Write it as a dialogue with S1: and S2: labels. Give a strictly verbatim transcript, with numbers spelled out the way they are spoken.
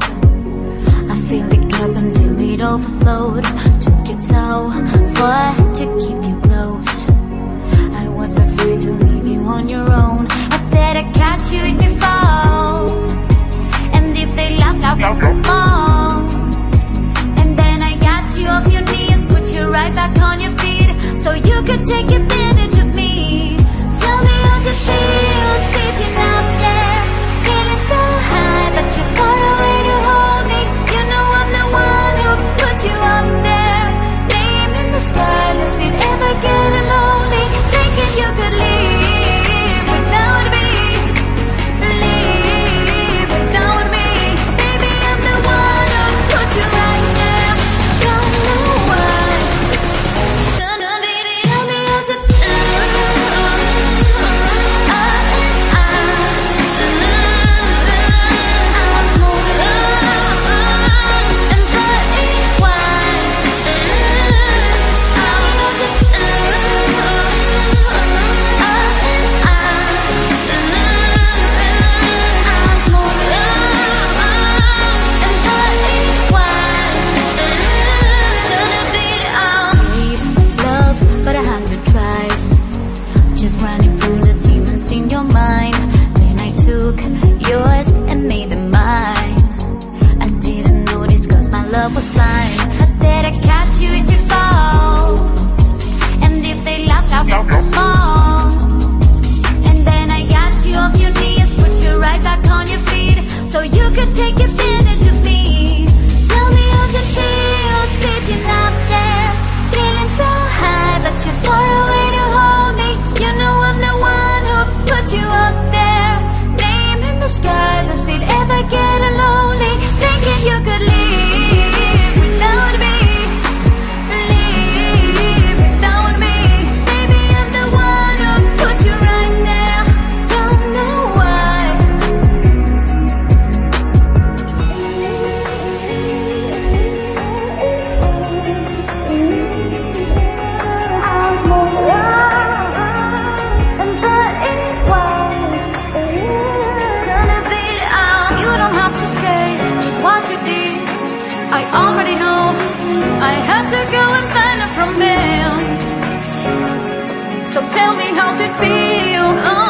S1: I feel the cup until it overflowed. Took it so far to keep you close. I was afraid to leave you on your own. I said I'd catch you if you fall, and if they laugh, laugh, laugh, oh. And then I got you off your knees, put you right back on your feet, so you could take advantage of me. Tell me how's it feel, sitting up there, feeling so high, but you're far away to hold me. You know I'm the one who put you up there, name in the sky, does it ever get lonely, thinking you could leave without me, leave without me. Baby, I'm the one who put you right there, don't know why. Tell me how's it yours and made them mine. I didn't notice cause my love was blind. I said I'd catch you if you fall, and if they laugh, laugh, laugh, oh. And then I got you off your knees, put you right back on your feet, so you could take advantage of me. Tell me how's it feel, sitting up there, feeling so high, but you're far away to hold me. You know I'm the one who put you up there, the sky, does it ever get lonely, thinking you could leave without me, leave without me. Baby, I'm the one who put you right there, don't know why. And that is why what you did, I already know. I had to go and find it from them. So tell me how's it feel, oh.